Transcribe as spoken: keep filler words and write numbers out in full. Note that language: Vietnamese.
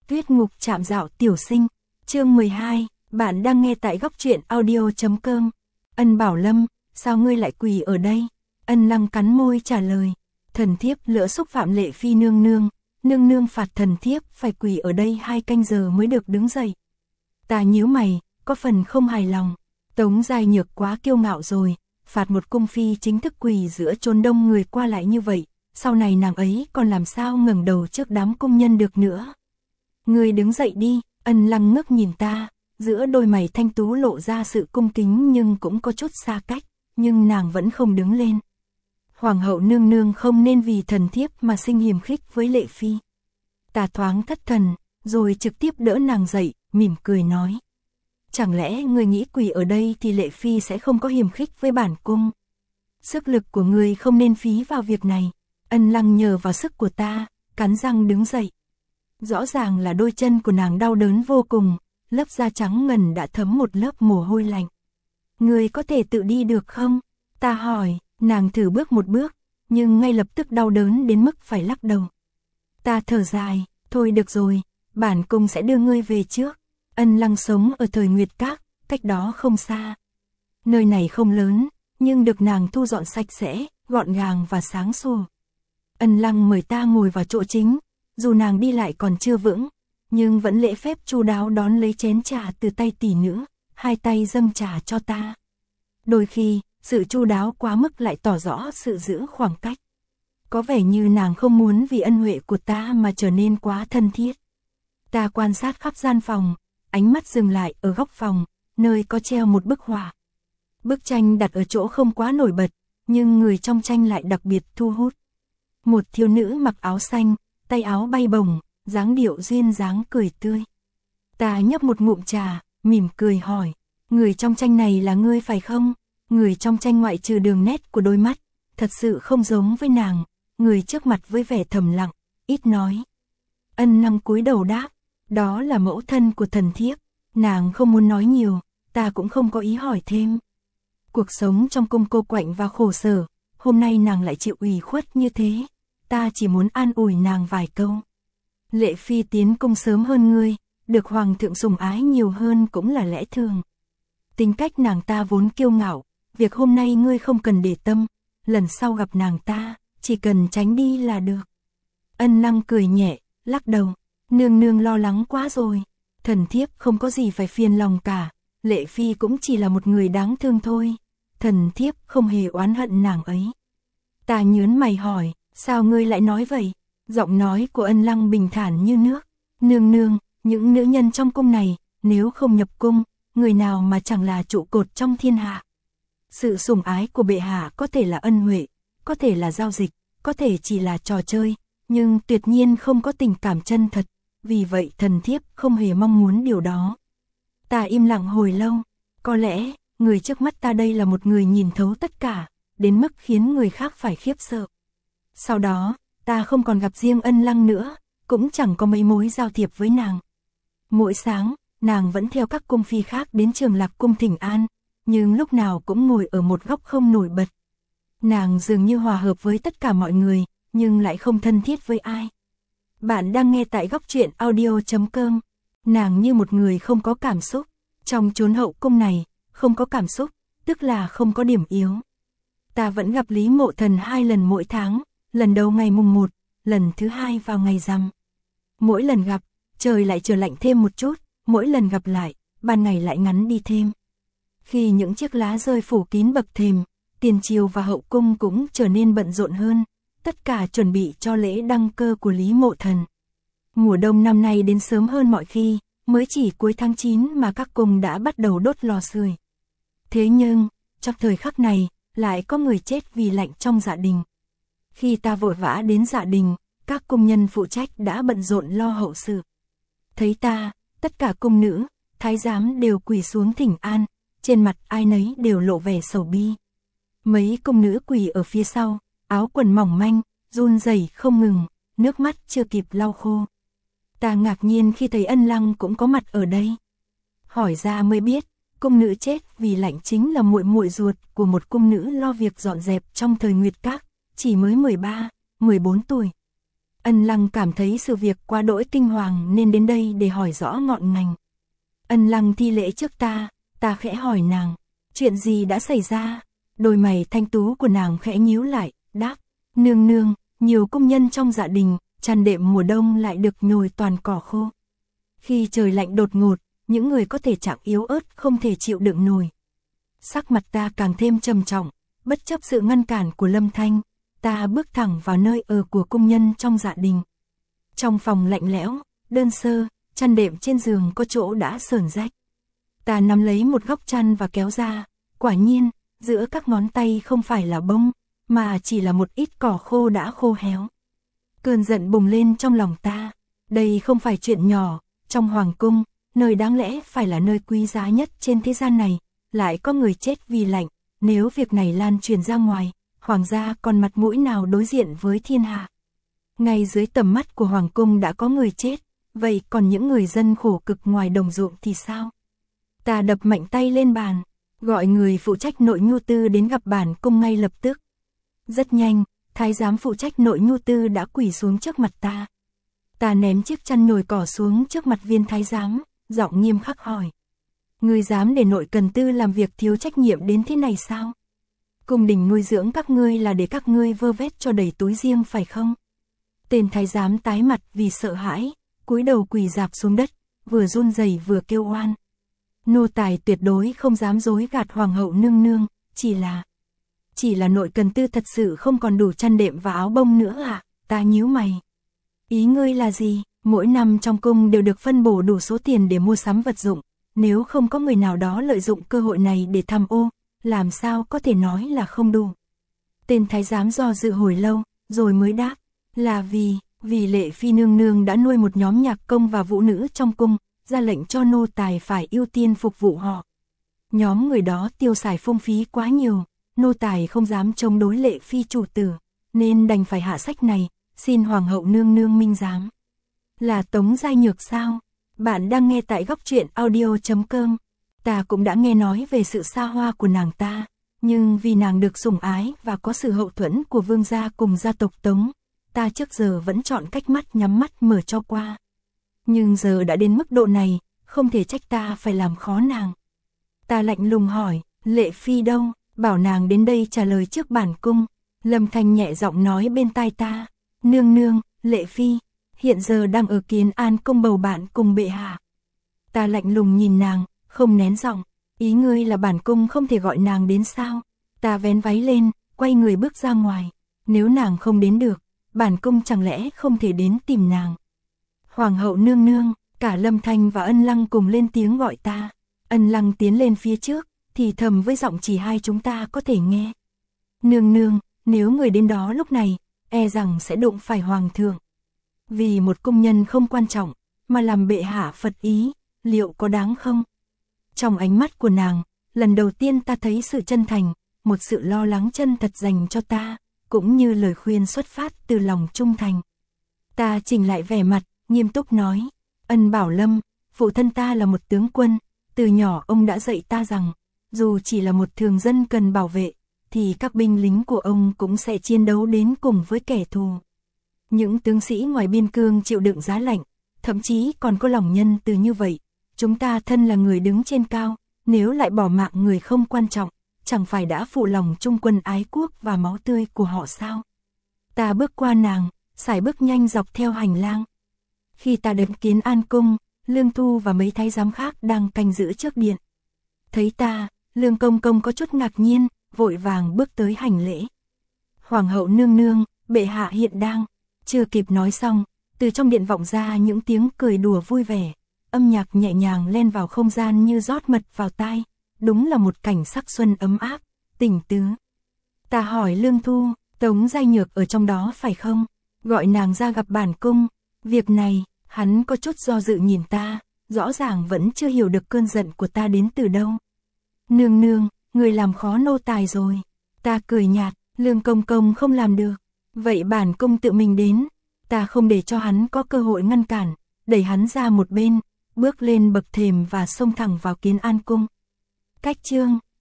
Tuyết ngục trạm dạo tiểu sinh, chương mười hai, bạn đang nghe tại góc truyện audio.com. Ân Bảo Lâm, sao ngươi lại quỳ ở đây? Ân Lăng cắn môi trả lời, thần thiếp lỡ xúc phạm Lệ Phi nương nương, nương nương phạt thần thiếp phải quỳ ở đây hai canh giờ mới được đứng dậy. Ta nhíu mày, có phần không hài lòng, Tống Giai Nhược quá kiêu ngạo rồi, phạt một cung phi chính thức quỳ giữa chốn đông người qua lại như vậy, sau này nàng ấy còn làm sao ngẩng đầu trước đám công nhân được nữa. Ngươi đứng dậy đi, Ân Lăng ngước nhìn ta, giữa đôi mày thanh tú lộ ra sự cung kính nhưng cũng có chút xa cách, nhưng nàng vẫn không đứng lên. Hoàng hậu nương nương không nên vì thần thiếp mà sinh hiềm khích với Lệ Phi. Ta thoáng thất thần, rồi trực tiếp đỡ nàng dậy, mỉm cười nói. Chẳng lẽ ngươi nghĩ quỳ ở đây thì Lệ Phi sẽ không có hiềm khích với bản cung? Sức lực của ngươi không nên phí vào việc này. Ân Lăng nhờ vào sức của ta, cắn răng đứng dậy. Rõ ràng là đôi chân của nàng đau đớn vô cùng, lớp da trắng ngần đã thấm một lớp mồ hôi lạnh. Ngươi có thể tự đi được không? Ta hỏi, nàng thử bước một bước, nhưng ngay lập tức đau đớn đến mức phải lắc đầu. Ta thở dài, thôi được rồi, bản cung sẽ đưa ngươi về trước. Ân Lăng sống ở thời Nguyệt Các, cách đó không xa. Nơi này không lớn, nhưng được nàng thu dọn sạch sẽ, gọn gàng và sáng sủa. Ân Lăng mời ta ngồi vào chỗ chính, dù nàng đi lại còn chưa vững, nhưng vẫn lễ phép chu đáo đón lấy chén trà từ tay tỷ nữ, hai tay dâng trà cho ta. Đôi khi, sự chu đáo quá mức lại tỏ rõ sự giữ khoảng cách. Có vẻ như nàng không muốn vì ân huệ của ta mà trở nên quá thân thiết. Ta quan sát khắp gian phòng, ánh mắt dừng lại ở góc phòng, nơi có treo một bức họa. Bức tranh đặt ở chỗ không quá nổi bật, nhưng người trong tranh lại đặc biệt thu hút. Một thiếu nữ mặc áo xanh, tay áo bay bổng, dáng điệu duyên dáng cười tươi. Ta nhấp một ngụm trà, mỉm cười hỏi, người trong tranh này là ngươi phải không? Người trong tranh ngoại trừ đường nét của đôi mắt, thật sự không giống với nàng, người trước mặt với vẻ thầm lặng, ít nói. Ân Lăng cúi đầu đáp, đó là mẫu thân của thần thiếp, nàng không muốn nói nhiều, ta cũng không có ý hỏi thêm. Cuộc sống trong cung cô quạnh và khổ sở, hôm nay nàng lại chịu ủy khuất như thế, ta chỉ muốn an ủi nàng vài câu. Lệ Phi tiến cung sớm hơn ngươi, được hoàng thượng sủng ái nhiều hơn cũng là lẽ thường. Tính cách nàng ta vốn kiêu ngạo, việc hôm nay ngươi không cần để tâm, lần sau gặp nàng ta, chỉ cần tránh đi là được. Ân Lăng cười nhẹ, lắc đầu, nương nương lo lắng quá rồi, thần thiếp không có gì phải phiền lòng cả, Lệ Phi cũng chỉ là một người đáng thương thôi, thần thiếp không hề oán hận nàng ấy. Ta nhớn mày hỏi, sao ngươi lại nói vậy? Giọng nói của Ân Lăng bình thản như nước, nương nương, những nữ nhân trong cung này, nếu không nhập cung, người nào mà chẳng là trụ cột trong thiên hạ. Sự sủng ái của bệ hạ có thể là ân huệ, có thể là giao dịch, có thể chỉ là trò chơi, nhưng tuyệt nhiên không có tình cảm chân thật, vì vậy thần thiếp không hề mong muốn điều đó. Ta im lặng hồi lâu, có lẽ, người trước mắt ta đây là một người nhìn thấu tất cả, đến mức khiến người khác phải khiếp sợ. Sau đó, ta không còn gặp riêng Ân Lăng nữa, cũng chẳng có mấy mối giao thiệp với nàng. Mỗi sáng, nàng vẫn theo các cung phi khác đến Trường Lạc cung thỉnh an, nhưng lúc nào cũng ngồi ở một góc không nổi bật. Nàng dường như hòa hợp với tất cả mọi người, nhưng lại không thân thiết với ai. Bạn đang nghe tại góc truyện audio.com. Nàng như một người không có cảm xúc. Trong chốn hậu cung này, không có cảm xúc, tức là không có điểm yếu. Ta vẫn gặp Lý Mộ Thần hai lần mỗi tháng, lần đầu ngày mùng một, lần thứ hai vào ngày rằm. Mỗi lần gặp, trời lại trở lạnh thêm một chút, mỗi lần gặp lại, ban ngày lại ngắn đi thêm. Khi những chiếc lá rơi phủ kín bậc thềm, tiền triều và hậu cung cũng trở nên bận rộn hơn, tất cả chuẩn bị cho lễ đăng cơ của Lý Mộ Thần. Mùa đông năm nay đến sớm hơn mọi khi, mới chỉ cuối tháng chín mà các cung đã bắt đầu đốt lò sưởi. Thế nhưng, trong thời khắc này, lại có người chết vì lạnh trong dạ đình. Khi ta vội vã đến dạ đình, các cung nhân phụ trách đã bận rộn lo hậu sự. Thấy ta, tất cả cung nữ, thái giám đều quỳ xuống thỉnh an, trên mặt ai nấy đều lộ vẻ sầu bi. Mấy cung nữ quỳ ở phía sau, áo quần mỏng manh, run rẩy không ngừng, nước mắt chưa kịp lau khô. Ta ngạc nhiên khi thấy Ân Lăng cũng có mặt ở đây. Hỏi ra mới biết, cung nữ chết vì lạnh chính là muội muội ruột của một cung nữ lo việc dọn dẹp trong thời Nguyệt Các, chỉ mới mười ba, mười bốn tuổi. Ân Lăng cảm thấy sự việc quá đỗi kinh hoàng nên đến đây để hỏi rõ ngọn ngành. Ân Lăng thi lễ trước ta, ta khẽ hỏi nàng, chuyện gì đã xảy ra? Đôi mày thanh tú của nàng khẽ nhíu lại, đáp, nương nương, nhiều công nhân trong dạ đình, chăn đệm mùa đông lại được nhồi toàn cỏ khô. Khi trời lạnh đột ngột, những người có thể trạng yếu ớt không thể chịu đựng nổi. Sắc mặt ta càng thêm trầm trọng, bất chấp sự ngăn cản của Lâm Thanh, ta bước thẳng vào nơi ở của công nhân trong dạ đình. Trong phòng lạnh lẽo, đơn sơ, chăn đệm trên giường có chỗ đã sờn rách. Ta nắm lấy một góc chăn và kéo ra, quả nhiên, giữa các ngón tay không phải là bông, mà chỉ là một ít cỏ khô đã khô héo. Cơn giận bùng lên trong lòng ta, đây không phải chuyện nhỏ, trong hoàng cung, nơi đáng lẽ phải là nơi quý giá nhất trên thế gian này, lại có người chết vì lạnh, nếu việc này lan truyền ra ngoài, hoàng gia còn mặt mũi nào đối diện với thiên hạ. Ngay dưới tầm mắt của hoàng cung đã có người chết, vậy còn những người dân khổ cực ngoài đồng ruộng thì sao? Ta đập mạnh tay lên bàn, gọi người phụ trách nội nhu tư đến gặp bản cung ngay lập tức. Rất nhanh, thái giám phụ trách nội nhu tư đã quỳ xuống trước mặt ta. Ta ném chiếc chăn nhồi cỏ xuống trước mặt viên thái giám, giọng nghiêm khắc hỏi. Ngươi dám để nội cần tư làm việc thiếu trách nhiệm đến thế này sao? Cung đình nuôi dưỡng các ngươi là để các ngươi vơ vét cho đầy túi riêng phải không? Tên thái giám tái mặt vì sợ hãi, cúi đầu quỳ rạp xuống đất, vừa run rẩy vừa kêu oan. Nô tài tuyệt đối không dám dối gạt hoàng hậu nương nương, chỉ là... Chỉ là nội cần tư thật sự không còn đủ chăn đệm và áo bông nữa à? Ta nhíu mày. Ý ngươi là gì? Mỗi năm trong cung đều được phân bổ đủ số tiền để mua sắm vật dụng, nếu không có người nào đó lợi dụng cơ hội này để tham ô, làm sao có thể nói là không đủ? Tên thái giám do dự hồi lâu, rồi mới đáp, là vì, vì Lệ Phi nương nương đã nuôi một nhóm nhạc công và vũ nữ trong cung, ra lệnh cho nô tài phải ưu tiên phục vụ họ. Nhóm người đó tiêu xài phung phí quá nhiều, nô tài không dám chống đối Lệ Phi chủ tử, nên đành phải hạ sách này, xin hoàng hậu nương nương minh giám. Là Tống Giai Nhược sao? Bạn đang nghe tại góc truyện audio chấm com. Ta cũng đã nghe nói về sự xa hoa của nàng ta, nhưng vì nàng được sủng ái và có sự hậu thuẫn của vương gia cùng gia tộc Tống, ta trước giờ vẫn chọn cách mắt nhắm mắt mở cho qua. Nhưng giờ đã đến mức độ này, không thể trách ta phải làm khó nàng. Ta lạnh lùng hỏi, Lệ Phi đâu? Bảo nàng đến đây trả lời trước bản cung. Lâm Thanh nhẹ giọng nói bên tai ta, nương nương, Lệ Phi, hiện giờ đang ở Kiến An cung bầu bạn cùng bệ hạ. Ta lạnh lùng nhìn nàng, không nén giọng, ý ngươi là bản cung không thể gọi nàng đến sao? Ta vén váy lên, quay người bước ra ngoài, nếu nàng không đến được, bản cung chẳng lẽ không thể đến tìm nàng? Hoàng hậu nương nương, cả Lâm Thanh và Ân Lăng cùng lên tiếng gọi ta. Ân Lăng tiến lên phía trước, thì thầm với giọng chỉ hai chúng ta có thể nghe. Nương nương, nếu người đến đó lúc này, e rằng sẽ đụng phải hoàng thượng. Vì một công nhân không quan trọng, mà làm bệ hạ phật ý, liệu có đáng không? Trong ánh mắt của nàng, lần đầu tiên ta thấy sự chân thành, một sự lo lắng chân thật dành cho ta, cũng như lời khuyên xuất phát từ lòng trung thành. Ta chỉnh lại vẻ mặt, nghiêm túc nói, Ân Bảo Lâm, phụ thân ta là một tướng quân, từ nhỏ ông đã dạy ta rằng, dù chỉ là một thường dân cần bảo vệ, thì các binh lính của ông cũng sẽ chiến đấu đến cùng với kẻ thù. Những tướng sĩ ngoài biên cương chịu đựng giá lạnh, thậm chí còn có lòng nhân từ như vậy. Chúng ta thân là người đứng trên cao, nếu lại bỏ mạng người không quan trọng, chẳng phải đã phụ lòng trung quân ái quốc và máu tươi của họ sao? Ta bước qua nàng, sải bước nhanh dọc theo hành lang. Khi ta đến Kiến An cung, Lương Thu và mấy thái giám khác đang canh giữ trước điện. Thấy ta, Lương Công Công có chút ngạc nhiên, vội vàng bước tới hành lễ. Hoàng hậu nương nương, bệ hạ hiện đang. Chưa kịp nói xong, từ trong điện vọng ra những tiếng cười đùa vui vẻ, âm nhạc nhẹ nhàng len vào không gian như rót mật vào tai, đúng là một cảnh sắc xuân ấm áp, tình tứ. Ta hỏi Lương Thu, Tống Giai Nhược ở trong đó phải không? Gọi nàng ra gặp bản cung. Việc này, hắn có chút do dự nhìn ta, rõ ràng vẫn chưa hiểu được cơn giận của ta đến từ đâu. Nương nương, người làm khó nô tài rồi. Ta cười nhạt, Lương Công Công không làm được. Vậy bản cung tự mình đến. Ta không để cho hắn có cơ hội ngăn cản, đẩy hắn ra một bên, bước lên bậc thềm và xông thẳng vào Kiến An cung. Cách chương